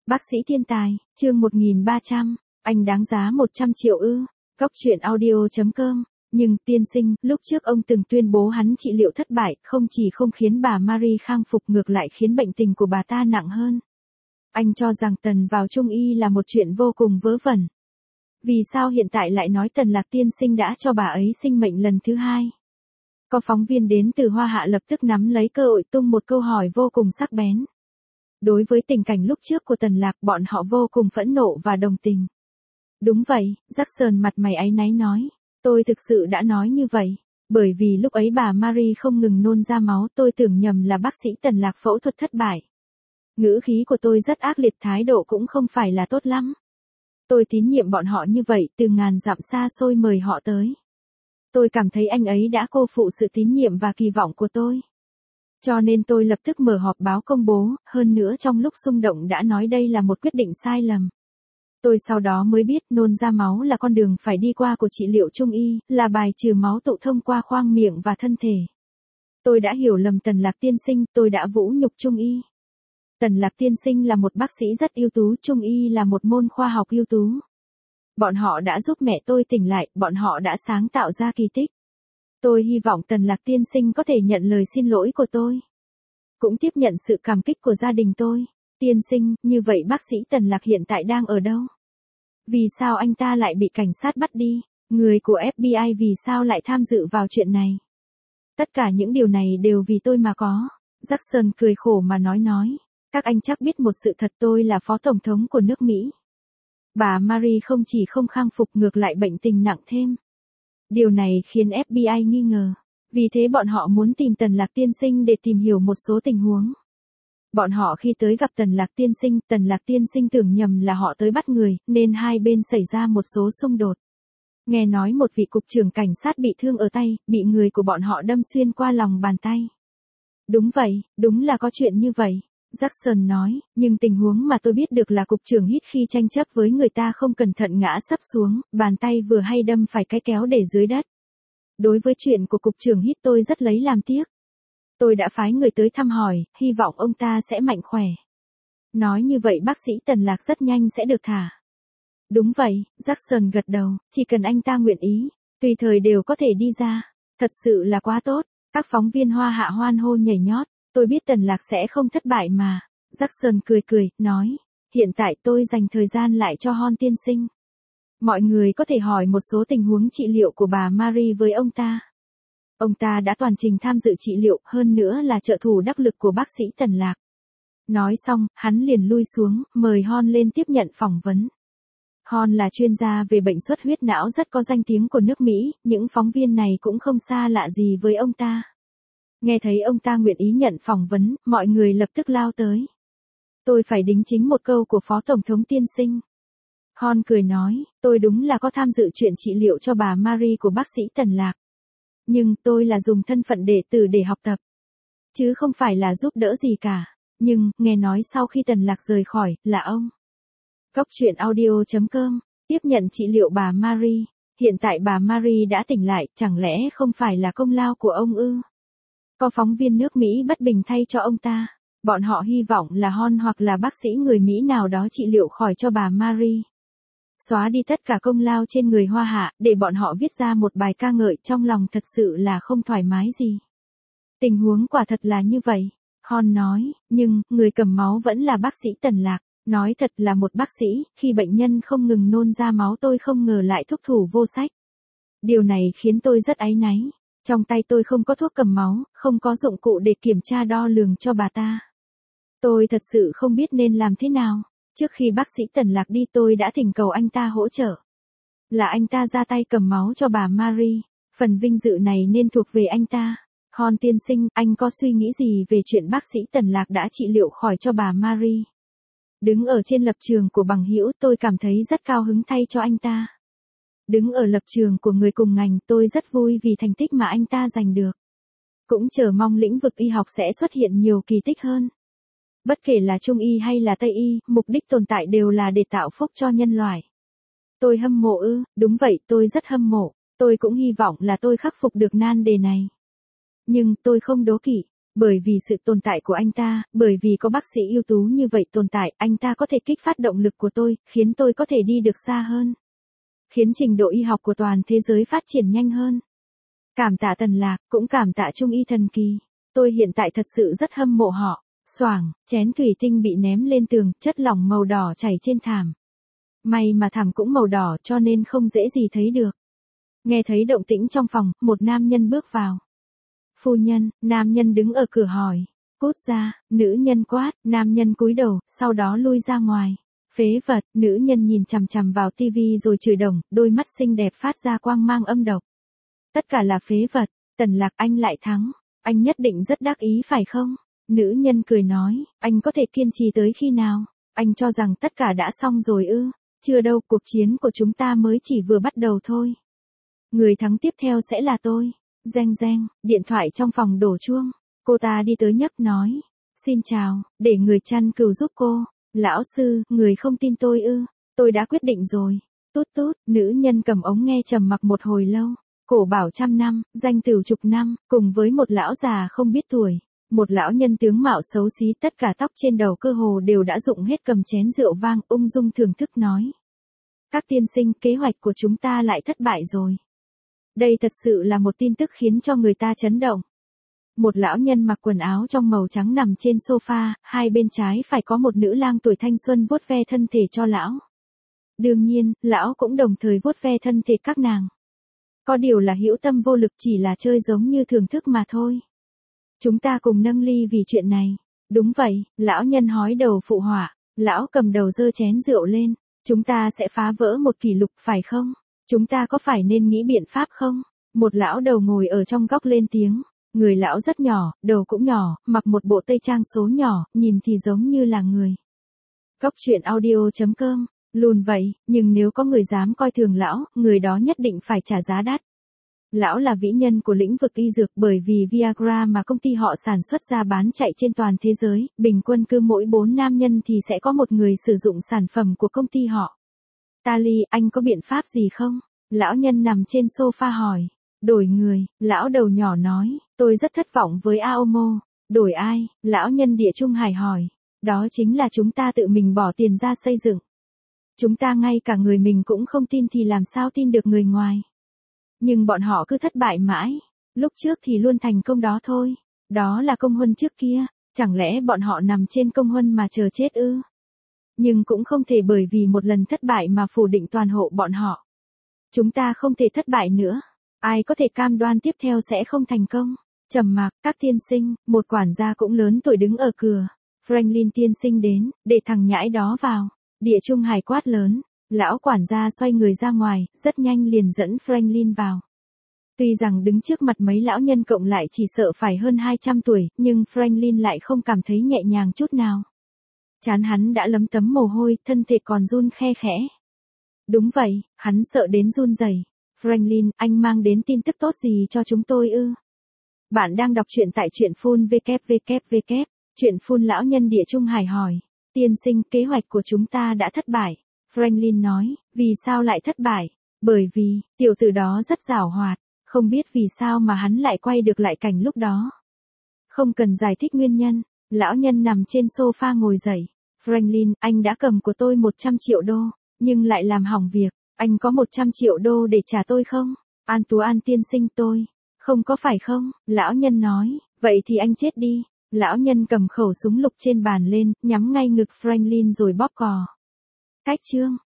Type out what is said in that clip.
Bác sĩ thiên tài, chương 1300, anh đáng giá 100 triệu ư? Góc truyện audio.com. Nhưng tiên sinh, lúc trước ông từng tuyên bố hắn trị liệu thất bại, không chỉ không khiến bà Marie khang phục ngược lại khiến bệnh tình của bà ta nặng hơn. Anh cho rằng Tần vào Trung y là một chuyện vô cùng vớ vẩn. Vì sao hiện tại lại nói Tần Lạc tiên sinh đã cho bà ấy sinh mệnh lần thứ hai? Có phóng viên đến từ Hoa Hạ lập tức nắm lấy cơ hội tung một câu hỏi vô cùng sắc bén. Đối với tình cảnh lúc trước của Tần Lạc, bọn họ vô cùng phẫn nộ và đồng tình. Đúng vậy, Jackson mặt mày áy náy nói. Tôi thực sự đã nói như vậy. Bởi vì lúc ấy bà Marie không ngừng nôn ra máu, tôi tưởng nhầm là bác sĩ Tần Lạc phẫu thuật thất bại. Ngữ khí của tôi rất ác liệt, thái độ cũng không phải là tốt lắm. Tôi tín nhiệm bọn họ như vậy, từ ngàn dặm xa xôi mời họ tới. Tôi cảm thấy anh ấy đã cô phụ sự tín nhiệm và kỳ vọng của tôi. Cho nên tôi lập tức mở họp báo công bố, hơn nữa trong lúc xung động đã nói đây là một quyết định sai lầm. Tôi sau đó mới biết nôn ra máu là con đường phải đi qua của trị liệu Trung y, là bài trừ máu tụ thông qua khoang miệng và thân thể. Tôi đã hiểu lầm Tần Lạc tiên sinh, tôi đã vũ nhục Trung y. Tần Lạc tiên sinh là một bác sĩ rất ưu tú, Trung y là một môn khoa học ưu tú. Bọn họ đã giúp mẹ tôi tỉnh lại, bọn họ đã sáng tạo ra kỳ tích. Tôi hy vọng Tần Lạc tiên sinh có thể nhận lời xin lỗi của tôi. Cũng tiếp nhận sự cảm kích của gia đình tôi. Tiên sinh, như vậy bác sĩ Tần Lạc hiện tại đang ở đâu? Vì sao anh ta lại bị cảnh sát bắt đi? Người của FBI vì sao lại tham dự vào chuyện này? Tất cả những điều này đều vì tôi mà có. Jackson cười khổ mà nói. Các anh chắc biết một sự thật, tôi là phó tổng thống của nước Mỹ. Bà Marie không chỉ không khang phục ngược lại bệnh tình nặng thêm. Điều này khiến FBI nghi ngờ. Vì thế bọn họ muốn tìm Tần Lạc tiên sinh để tìm hiểu một số tình huống. Bọn họ khi tới gặp Tần Lạc tiên sinh tưởng nhầm là họ tới bắt người, nên hai bên xảy ra một số xung đột. Nghe nói một vị cục trưởng cảnh sát bị thương ở tay, bị người của bọn họ đâm xuyên qua lòng bàn tay. Đúng vậy, đúng là có chuyện như vậy. Jackson nói, nhưng tình huống mà tôi biết được là cục trưởng Hít khi tranh chấp với người ta không cẩn thận ngã sấp xuống, bàn tay vừa hay đâm phải cái kéo để dưới đất. Đối với chuyện của cục trưởng Hít tôi rất lấy làm tiếc. Tôi đã phái người tới thăm hỏi, hy vọng ông ta sẽ mạnh khỏe. Nói như vậy bác sĩ Tần Lạc rất nhanh sẽ được thả. Đúng vậy, Jackson gật đầu, chỉ cần anh ta nguyện ý, tùy thời đều có thể đi ra. Thật sự là quá tốt. Các phóng viên Hoa Hạ hoan hô nhảy nhót. Tôi biết Tần Lạc sẽ không thất bại mà. Jackson cười, nói. Hiện tại tôi dành thời gian lại cho Hon tiên sinh. Mọi người có thể hỏi một số tình huống trị liệu của bà Marie với ông ta. Ông ta đã toàn trình tham dự trị liệu, hơn nữa là trợ thủ đắc lực của bác sĩ Tần Lạc. Nói xong, hắn liền lui xuống, mời Hon lên tiếp nhận phỏng vấn. Hon là chuyên gia về bệnh xuất huyết não rất có danh tiếng của nước Mỹ, những phóng viên này cũng không xa lạ gì với ông ta. Nghe thấy ông ta nguyện ý nhận phỏng vấn, mọi người lập tức lao tới. Tôi phải đính chính một câu của Phó Tổng thống tiên sinh. Hon cười nói, tôi đúng là có tham dự chuyện trị liệu cho bà Marie của bác sĩ Tần Lạc. Nhưng tôi là dùng thân phận đệ tử để học tập. Chứ không phải là giúp đỡ gì cả. Nhưng, nghe nói sau khi Tần Lạc rời khỏi, là ông. Góc truyện audio.com, tiếp nhận trị liệu bà Marie. Hiện tại bà Marie đã tỉnh lại, chẳng lẽ không phải là công lao của ông ư? Có phóng viên nước Mỹ bất bình thay cho ông ta. Bọn họ hy vọng là Hon hoặc là bác sĩ người Mỹ nào đó trị liệu khỏi cho bà Marie. Xóa đi tất cả công lao trên người Hoa Hạ, để bọn họ viết ra một bài ca ngợi, trong lòng thật sự là không thoải mái gì. Tình huống quả thật là như vậy. Hon nói, nhưng, người cầm máu vẫn là bác sĩ Tần Lạc. Nói thật là một bác sĩ, khi bệnh nhân không ngừng nôn ra máu tôi không ngờ lại thúc thủ vô sách. Điều này khiến tôi rất áy náy. Trong tay tôi không có thuốc cầm máu, không có dụng cụ để kiểm tra đo lường cho bà ta. Tôi thật sự không biết nên làm thế nào. Trước khi bác sĩ Tần Lạc đi tôi đã thỉnh cầu anh ta hỗ trợ. Là anh ta ra tay cầm máu cho bà Marie. Phần vinh dự này nên thuộc về anh ta. Hon tiên sinh, anh có suy nghĩ gì về chuyện bác sĩ Tần Lạc đã trị liệu khỏi cho bà Marie? Đứng ở trên lập trường của bằng hữu tôi cảm thấy rất cao hứng thay cho anh ta. Đứng ở lập trường của người cùng ngành tôi rất vui vì thành tích mà anh ta giành được. Cũng chờ mong lĩnh vực y học sẽ xuất hiện nhiều kỳ tích hơn. Bất kể là Trung y hay là Tây y, mục đích tồn tại đều là để tạo phúc cho nhân loại. Tôi hâm mộ ư? Đúng vậy, tôi rất hâm mộ. Tôi cũng hy vọng là tôi khắc phục được nan đề này. Nhưng tôi không đố kỵ. Bởi vì sự tồn tại của anh ta, bởi vì có bác sĩ ưu tú như vậy tồn tại, anh ta có thể kích phát động lực của tôi, khiến tôi có thể đi được xa hơn. Khiến trình độ y học của toàn thế giới phát triển nhanh hơn. Cảm tạ Tần Lạc, cũng cảm tạ Trung y thần kỳ. Tôi hiện tại thật sự rất hâm mộ họ. Xoảng, chén thủy tinh bị ném lên tường, chất lỏng màu đỏ chảy trên thảm. May mà thảm cũng màu đỏ cho nên không dễ gì thấy được. Nghe thấy động tĩnh trong phòng, một nam nhân bước vào. Phu nhân, nam nhân đứng ở cửa hỏi. Cút ra, nữ nhân quát, nam nhân cúi đầu, sau đó lui ra ngoài. Phế vật, nữ nhân nhìn chằm chằm vào tivi rồi chửi đồng, đôi mắt xinh đẹp phát ra quang mang âm độc. Tất cả là phế vật, Tần Lạc anh lại thắng. Anh nhất định rất đắc ý phải không? Nữ nhân cười nói, anh có thể kiên trì tới khi nào? Anh cho rằng tất cả đã xong rồi ư? Chưa đâu, cuộc chiến của chúng ta mới chỉ vừa bắt đầu thôi. Người thắng tiếp theo sẽ là tôi. Reng reng, điện thoại trong phòng đổ chuông. Cô ta đi tới nhấc nói. Xin chào, để người chăn cừu giúp cô. Lão sư, người không tin tôi ư? Tôi đã quyết định rồi. Tút tút, nữ nhân cầm ống nghe trầm mặc một hồi lâu. Cổ bảo 100 năm, danh tửu chục năm, cùng với một lão già không biết tuổi. Một lão nhân tướng mạo xấu xí, tất cả tóc trên đầu cơ hồ đều đã rụng hết, cầm chén rượu vang, ung dung thưởng thức nói. Các tiên sinh, kế hoạch của chúng ta lại thất bại rồi. Đây thật sự là một tin tức khiến cho người ta chấn động. Một lão nhân mặc quần áo trong màu trắng nằm trên sofa, hai bên trái phải có một nữ lang tuổi thanh xuân vuốt ve thân thể cho lão. Đương nhiên, lão cũng đồng thời vuốt ve thân thể các nàng. Có điều là hữu tâm vô lực, chỉ là chơi giống như thưởng thức mà thôi. Chúng ta cùng nâng ly vì chuyện này. Đúng vậy, lão nhân hói đầu phụ họa, lão cầm đầu giơ chén rượu lên. Chúng ta sẽ phá vỡ một kỷ lục phải không? Chúng ta có phải nên nghĩ biện pháp không? Một lão đầu ngồi ở trong góc lên tiếng. Người lão rất nhỏ, đầu cũng nhỏ, mặc một bộ tây trang số nhỏ, nhìn thì giống như là người. Góc truyện audio.com, lùn vậy, nhưng nếu có người dám coi thường lão, người đó nhất định phải trả giá đắt. Lão là vĩ nhân của lĩnh vực y dược, bởi vì Viagra mà công ty họ sản xuất ra bán chạy trên toàn thế giới, bình quân cứ mỗi 4 nam nhân thì sẽ có một người sử dụng sản phẩm của công ty họ. Tali, anh có biện pháp gì không? Lão nhân nằm trên sofa hỏi. Đổi người, lão đầu nhỏ nói, tôi rất thất vọng với Aomo. Đổi ai? Lão nhân Địa Trung Hải hỏi. Đó chính là chúng ta tự mình bỏ tiền ra xây dựng. Chúng ta ngay cả người mình cũng không tin thì làm sao tin được người ngoài. Nhưng bọn họ cứ thất bại mãi. Lúc trước thì luôn thành công đó thôi. Đó là công huân trước kia. Chẳng lẽ bọn họ nằm trên công huân mà chờ chết ư? Nhưng cũng không thể bởi vì một lần thất bại mà phủ định toàn hộ bọn họ. Chúng ta không thể thất bại nữa. Ai có thể cam đoan tiếp theo sẽ không thành công? Trầm mặc, các tiên sinh, một quản gia cũng lớn tuổi đứng ở cửa. Franklin tiên sinh đến, để thằng nhãi đó vào. Địa Trung Hải quát lớn. Lão quản gia xoay người ra ngoài, rất nhanh liền dẫn Franklin vào. Tuy rằng đứng trước mặt mấy lão nhân cộng lại chỉ sợ phải hơn 200 tuổi, nhưng Franklin lại không cảm thấy nhẹ nhàng chút nào. Trán hắn đã lấm tấm mồ hôi, thân thể còn run khe khẽ. Đúng vậy, hắn sợ đến run rẩy. Franklin, anh mang đến tin tức tốt gì cho chúng tôi ư? Bạn đang đọc truyện tại truyện phun www. Truyện phun lão nhân Địa Trung Hải hỏi. Tiên sinh, kế hoạch của chúng ta đã thất bại. Franklin nói, vì sao lại thất bại? Bởi vì, tiểu tử đó rất giảo hoạt. Không biết vì sao mà hắn lại quay được lại cảnh lúc đó. Không cần giải thích nguyên nhân. Lão nhân nằm trên sofa ngồi dậy. Franklin, anh đã cầm của tôi 100 triệu đô, nhưng lại làm hỏng việc. Anh có 100 triệu đô để trả tôi không? An tiên sinh tôi. Không có phải không? Lão nhân nói, vậy thì anh chết đi. Lão nhân cầm khẩu súng lục trên bàn lên, nhắm ngay ngực Franklin rồi bóp cò. Cách chương.